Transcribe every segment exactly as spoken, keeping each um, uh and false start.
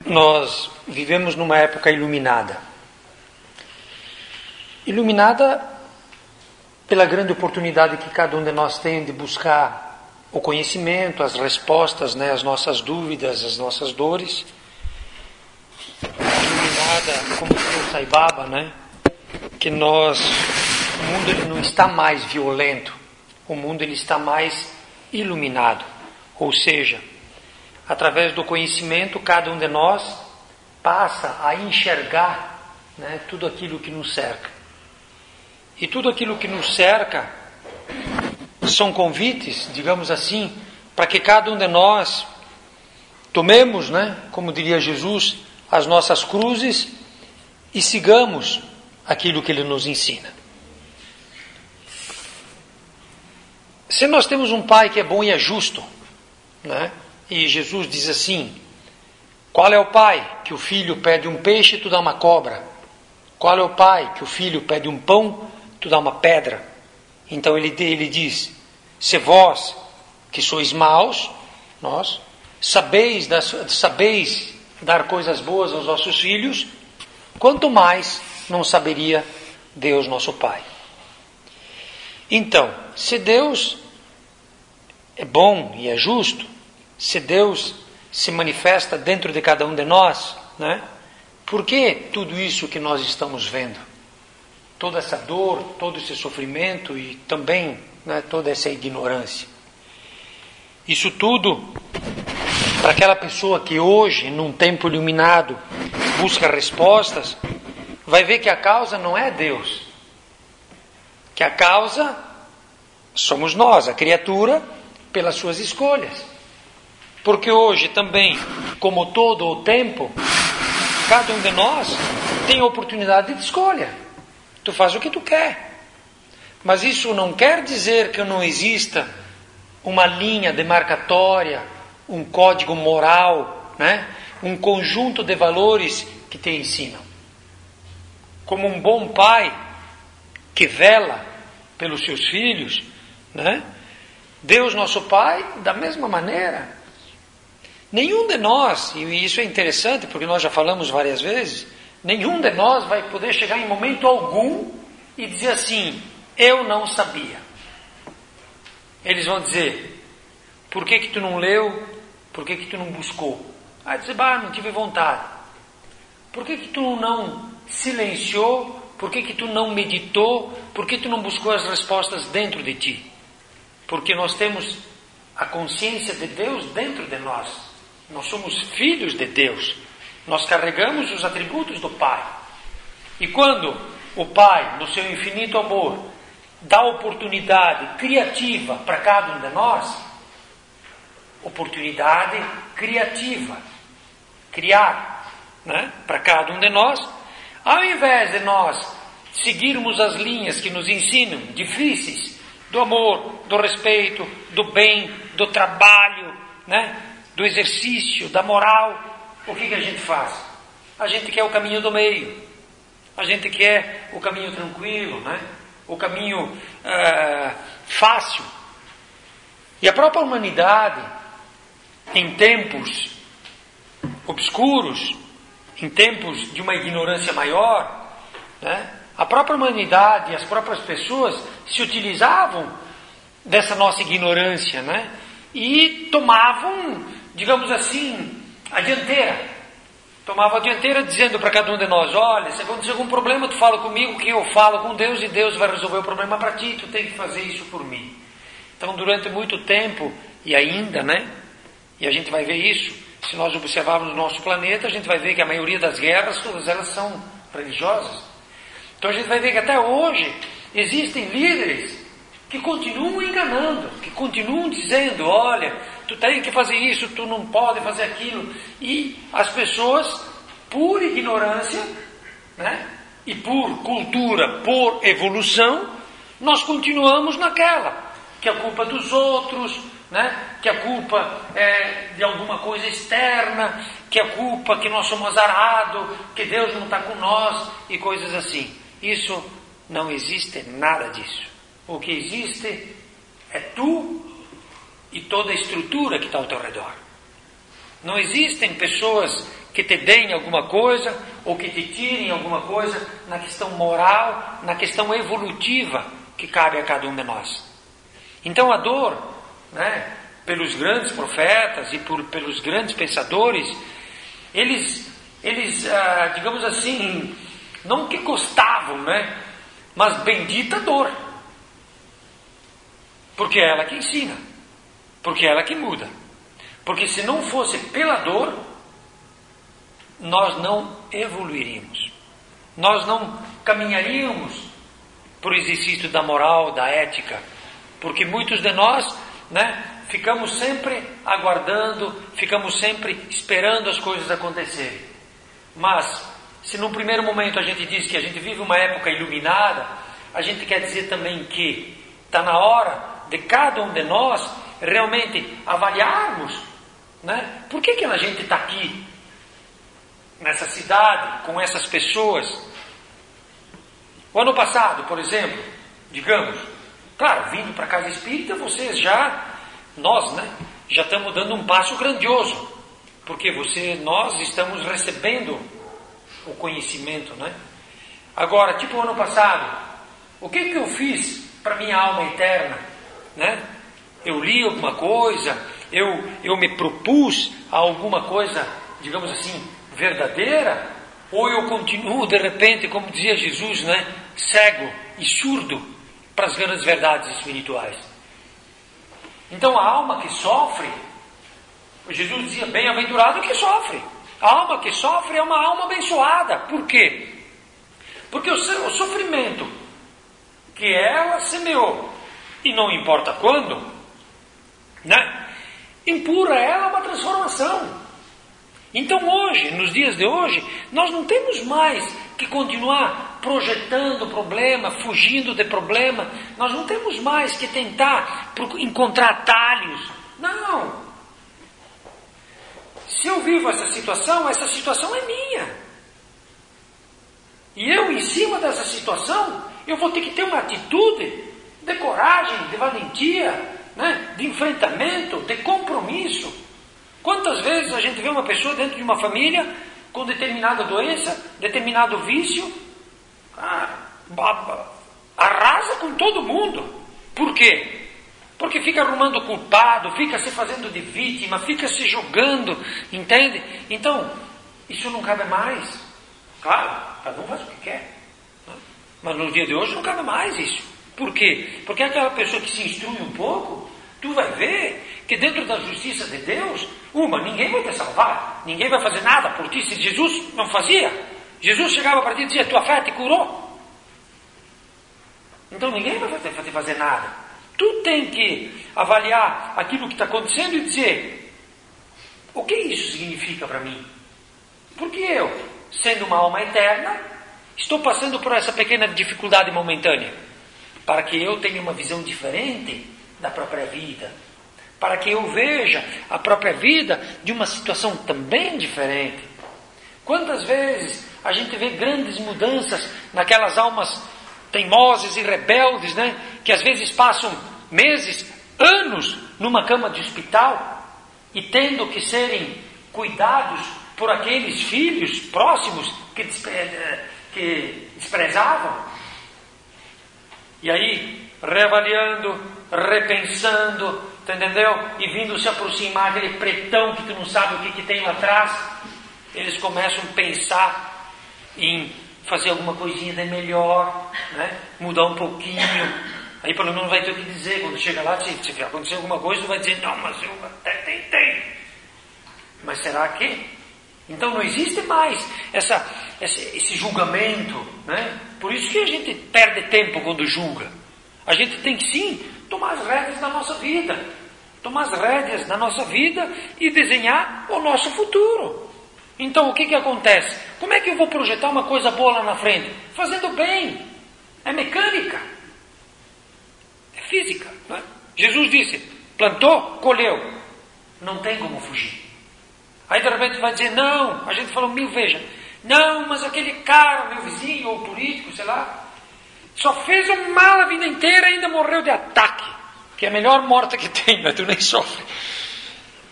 nós vivemos numa época iluminada. Iluminada pela grande oportunidade que cada um de nós tem de buscar o conhecimento, as respostas, né, as nossas dúvidas, as nossas dores. Iluminada, como o Sai Baba, né, que nós, o mundo ele não está mais violento, o mundo ele está mais iluminado, ou seja, através do conhecimento, cada um de nós passa a enxergar, né, tudo aquilo que nos cerca. E tudo aquilo que nos cerca são convites, digamos assim, para que cada um de nós tomemos, né, como diria Jesus, as nossas cruzes e sigamos aquilo que Ele nos ensina. Se nós temos um Pai que é bom e é justo, né, e Jesus diz assim: qual é o pai que o filho pede um peixe e tu dá uma cobra? Qual é o pai que o filho pede um pão, tu dá uma pedra? Então ele, ele diz: se vós que sois maus, nós, sabeis, das, sabeis dar coisas boas aos vossos filhos, quanto mais não saberia Deus nosso Pai. Então, se Deus é bom e é justo, se Deus se manifesta dentro de cada um de nós, né? Por que tudo isso que nós estamos vendo? Toda essa dor, todo esse sofrimento e também, né, toda essa ignorância. Isso tudo, para aquela pessoa que hoje, num tempo iluminado, busca respostas, vai ver que a causa não é Deus. Que a causa somos nós, a criatura, pelas suas escolhas. Porque hoje também, como todo o tempo, cada um de nós tem a oportunidade de escolha. Tu faz o que tu quer. Mas isso não quer dizer que não exista uma linha demarcatória, um código moral, né? Um conjunto de valores que te ensinam. Como um bom pai que vela pelos seus filhos, né? Deus nosso Pai, da mesma maneira. Nenhum de nós, e isso é interessante porque nós já falamos várias vezes, nenhum de nós vai poder chegar em momento algum e dizer assim: eu não sabia. Eles vão dizer: por que que tu não leu? Por que que tu não buscou? Ah, dizer, bah, não tive vontade. Por que que tu não silenciou? Por que que tu não meditou? Por que tu não buscou as respostas dentro de ti? Porque nós temos a consciência de Deus dentro de nós. Nós somos filhos de Deus. Nós carregamos os atributos do Pai. E quando o Pai, no seu infinito amor, dá oportunidade criativa para cada um de nós, oportunidade criativa, criar, né, para cada um de nós, ao invés de nós seguirmos as linhas que nos ensinam, difíceis, do amor, do respeito, do bem, do trabalho, né, do exercício, da moral, o que que a gente faz? A gente quer o caminho do meio, a gente quer o caminho tranquilo, né, o caminho uh, fácil. E a própria humanidade, em tempos obscuros, em tempos de uma ignorância maior, né, a própria humanidade e as próprias pessoas se utilizavam dessa nossa ignorância, né, e tomavam, digamos assim, a dianteira. Tomavam a dianteira dizendo para cada um de nós: olha, se acontecer algum problema, tu fala comigo que eu falo com Deus e Deus vai resolver o problema para ti, tu tem que fazer isso por mim. Então, durante muito tempo, e ainda, né, e a gente vai ver isso, se nós observarmos o nosso planeta, a gente vai ver que a maioria das guerras, todas elas são religiosas. Então a gente vai ver que até hoje existem líderes que continuam enganando, que continuam dizendo: olha, tu tem que fazer isso, tu não pode fazer aquilo. E as pessoas, por ignorância, né, e por cultura, por evolução, nós continuamos naquela, que a culpa é dos outros, né, que a culpa é de alguma coisa externa, que a culpa que nós somos azarados, que Deus não está com nós e coisas assim. Isso não existe nada disso. O que existe é tu e toda a estrutura que está ao teu redor. Não existem pessoas que te deem alguma coisa ou que te tirem alguma coisa na questão moral, na questão evolutiva que cabe a cada um de nós. Então a dor, né, pelos grandes profetas e por, pelos grandes pensadores, eles, eles ah, digamos assim, não que gostavam, né, mas bendita dor. Porque é ela que ensina, porque é ela que muda. Porque se não fosse pela dor, nós não evoluiríamos. Nós não caminharíamos por exercício da moral, da ética. Porque muitos de nós, né, ficamos sempre aguardando, ficamos sempre esperando as coisas acontecerem. Mas, se num primeiro momento a gente diz que a gente vive uma época iluminada, a gente quer dizer também que está na hora de cada um de nós realmente avaliarmos, né, por que que a gente está aqui, nessa cidade, com essas pessoas. O ano passado, por exemplo, digamos, claro, vindo para a Casa Espírita, vocês já, nós, né, já estamos dando um passo grandioso, porque você, nós estamos recebendo o conhecimento, né? Agora, tipo o ano passado, o que que eu fiz para minha alma eterna, né? Eu li alguma coisa, eu, eu me propus a alguma coisa, digamos assim, verdadeira, ou eu continuo de repente, como dizia Jesus, né, cego e surdo para as grandes verdades espirituais. Então a alma que sofre, Jesus dizia, bem-aventurado que sofre. A alma que sofre é uma alma abençoada. Por quê? Porque o, o sofrimento que ela semeou, e não importa quando, né, impura ela uma transformação. Então hoje, nos dias de hoje, nós não temos mais que continuar projetando problema, fugindo de problema. Nós não temos mais que tentar encontrar atalhos. Não. Se eu vivo essa situação, essa situação é minha. E eu, em cima dessa situação, eu vou ter que ter uma atitude de coragem, de valentia, né, de enfrentamento, de compromisso. Quantas vezes a gente vê uma pessoa dentro de uma família com determinada doença, determinado vício, ah, arrasa com todo mundo. Por quê? Porque fica arrumando culpado, fica se fazendo de vítima, fica se julgando, entende? Então, isso não cabe mais. Claro, cada um faz o que quer. Mas no dia de hoje não cabe mais isso. Por quê? Porque aquela pessoa que se instrui um pouco, tu vai ver que dentro da justiça de Deus, uma, ninguém vai te salvar, ninguém vai fazer nada por ti. Se Jesus não fazia, Jesus chegava para ti e dizia, tua fé te curou. Então ninguém vai te fazer nada. Tu tem que avaliar aquilo que está acontecendo e dizer, o que isso significa para mim? Porque eu, sendo uma alma eterna, estou passando por essa pequena dificuldade momentânea, para que eu tenha uma visão diferente da própria vida, para que eu veja a própria vida de uma situação também diferente. Quantas vezes a gente vê grandes mudanças naquelas almas teimosas e rebeldes, né, que às vezes passam meses, anos numa cama de hospital e tendo que serem cuidados por aqueles filhos próximos que, despre... que desprezavam. E aí, reavaliando, repensando, entendeu? E vindo se aproximar aquele pretão que tu não sabe o que, que tem lá atrás, eles começam a pensar em fazer alguma coisinha de melhor, né? Mudar um pouquinho. Aí pelo menos vai ter o que dizer. Quando chega lá, se, se acontecer alguma coisa, tu vai dizer, não, mas eu até tentei. Mas será que? Então não existe mais essa, esse, esse julgamento, né? Por isso que a gente perde tempo quando julga. A gente tem que sim tomar as rédeas da nossa vida, tomar as rédeas da nossa vida e desenhar o nosso futuro. Então o que que acontece? Como é que eu vou projetar uma coisa boa lá na frente? Fazendo bem. É mecânica. É física. Né? Jesus disse, plantou, colheu. Não tem como fugir. Aí de repente vai dizer, não, a gente falou mil vezes, não, mas aquele cara, meu vizinho ou político, sei lá, só fez um mal a vida inteira e ainda morreu de ataque, que é a melhor morte que tem, mas tu nem sofre.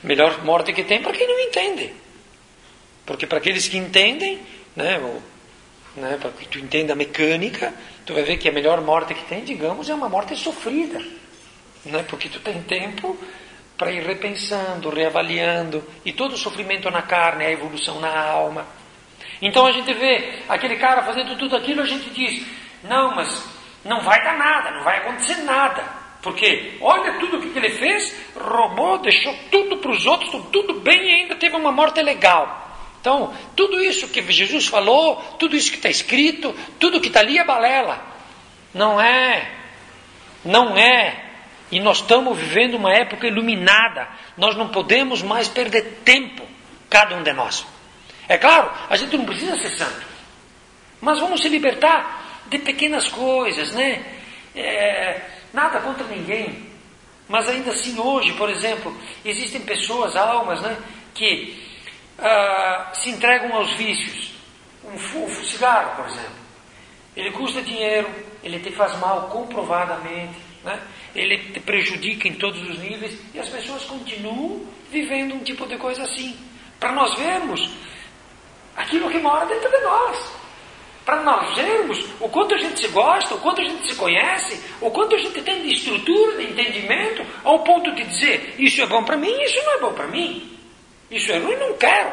melhor morte que tem para quem não entende. Porque para aqueles que entendem, né, ou, né, para que tu entenda a mecânica, tu vai ver que a melhor morte que tem, digamos, é uma morte sofrida. Né, porque tu tem tempo para ir repensando, reavaliando, e todo o sofrimento na carne é a evolução na alma. Então a gente vê aquele cara fazendo tudo aquilo, a gente diz, não, mas não vai dar nada, não vai acontecer nada. Porque olha tudo o que ele fez, roubou, deixou tudo para os outros, tudo bem e ainda teve uma morte legal. Então, tudo isso que Jesus falou, tudo isso que está escrito, tudo que está ali é balela. Não é, não é. E nós estamos vivendo uma época iluminada. Nós não podemos mais perder tempo, cada um de nós. É claro, a gente não precisa ser santo. Mas vamos se libertar de pequenas coisas, né? É, nada contra ninguém. Mas ainda assim hoje, por exemplo, existem pessoas, almas, né? Que ah, se entregam aos vícios. Um, um cigarro, por exemplo. Ele custa dinheiro, ele te faz mal comprovadamente, né? Ele te prejudica em todos os níveis e as pessoas continuam vivendo um tipo de coisa assim. Para nós vermos aquilo que mora dentro de nós. Para nós vermos o quanto a gente se gosta, o quanto a gente se conhece, o quanto a gente tem de estrutura, de entendimento, ao ponto de dizer, isso é bom para mim, isso não é bom para mim. Isso é ruim, não quero.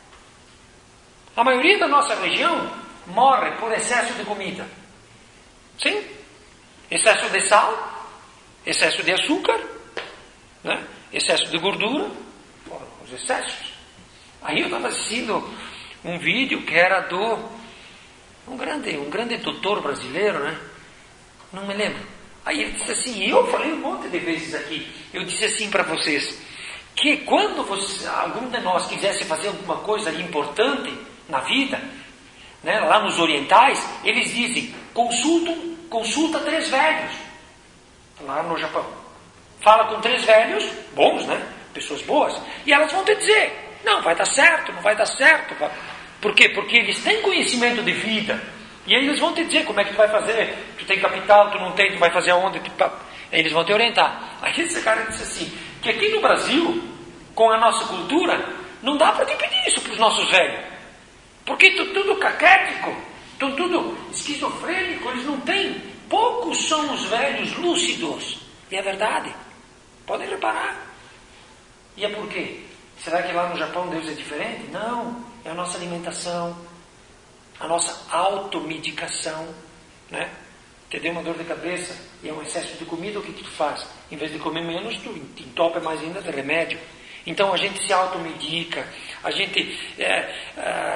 A maioria da nossa região morre por excesso de comida. Sim? Excesso de sal, excesso de açúcar, né? Excesso de gordura, os excessos. Aí eu estava assistindo um vídeo que era do um grande, um grande doutor brasileiro, né? Não me lembro. Aí ele disse assim, eu falei um monte de vezes aqui, eu disse assim para vocês, que quando você, algum de nós quisesse fazer alguma coisa importante na vida, né, lá nos orientais, eles dizem, consulta, consulta três velhos, lá no Japão. Fala com três velhos, bons, né? Pessoas boas, e elas vão te dizer, não, vai dar certo, não vai dar certo. Vai. Por quê? Porque eles têm conhecimento de vida. E aí eles vão te dizer como é que tu vai fazer. Tu tem capital, tu não tem, tu vai fazer aonde? Tu... Aí eles vão te orientar. Aí esse cara disse assim, que aqui no Brasil, com a nossa cultura, não dá para te pedir isso para os nossos velhos. Porque estão tudo caquético, estão tudo esquizofrênico, eles não têm. Poucos são os velhos lúcidos. E é verdade. Podem reparar. E é por quê? Será que lá no Japão Deus é diferente? Não. É a nossa alimentação, a nossa automedicação, né? Te deu uma dor de cabeça e é um excesso de comida, o que tu faz? Em vez de comer menos, tu entope mais ainda de remédio. Então a gente se automedica, a gente é, é,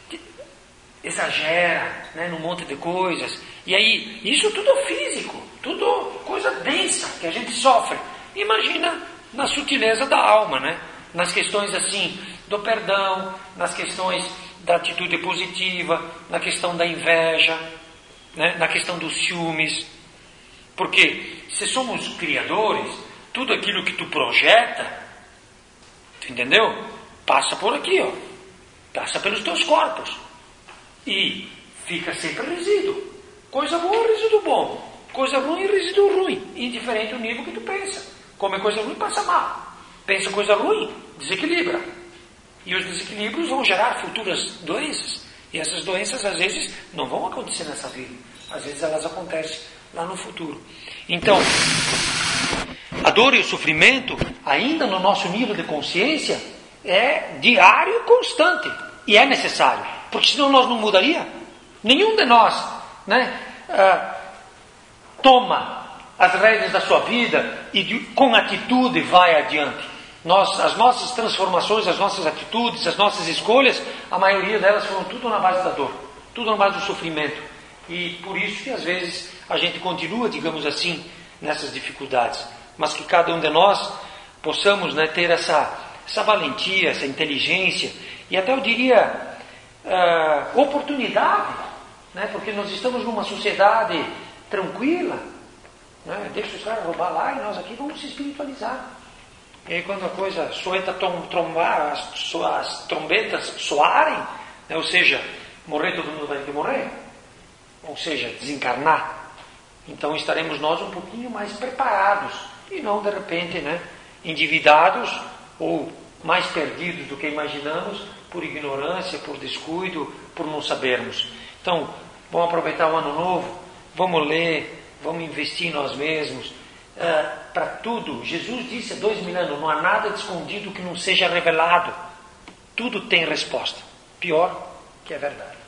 exagera, né, num monte de coisas. E aí, isso tudo é físico, tudo coisa densa que a gente sofre. Imagina na sutileza da alma, né? Nas questões assim do perdão, nas questões da atitude positiva, na questão da inveja, né? Na questão dos ciúmes. Porque se somos criadores, tudo aquilo que tu projeta, tu entendeu? Passa por aqui, ó. Passa pelos teus corpos. E fica sempre resíduo. Coisa boa, resíduo bom. Coisa ruim, resíduo ruim. Indiferente do nível que tu pensa. Come coisa ruim, passa mal. Pensa coisa ruim, desequilibra. E os desequilíbrios vão gerar futuras doenças. E essas doenças, às vezes, não vão acontecer nessa vida. Às vezes, elas acontecem lá no futuro. Então, a dor e o sofrimento, ainda no nosso nível de consciência, é diário e constante. E é necessário. Porque senão nós não mudaria. Nenhum de nós, né, ah, toma as rédeas da sua vida e de, com atitude vai adiante. Nós, as nossas transformações, as nossas atitudes, as nossas escolhas, a maioria delas foram tudo na base da dor, tudo na base do sofrimento. E por isso que às vezes a gente continua, digamos assim, nessas dificuldades. Mas que cada um de nós possamos, né, ter essa, essa valentia, essa inteligência e até eu diria uh, oportunidade, né, porque nós estamos numa sociedade tranquila, né, deixa os caras roubar lá e nós aqui vamos se espiritualizar. E aí quando a coisa soenta trombar, as, as trombetas soarem, né, ou seja, morrer todo mundo vai ter que morrer, ou seja, desencarnar, então estaremos nós um pouquinho mais preparados e não de repente, né, endividados ou mais perdidos do que imaginamos, por ignorância, por descuido, por não sabermos. Então, vamos aproveitar o ano novo, vamos ler, vamos investir em nós mesmos. Uh, para tudo, Jesus disse há dois mil anos, não há nada de escondido que não seja revelado. Tudo tem resposta. Pior que é verdade.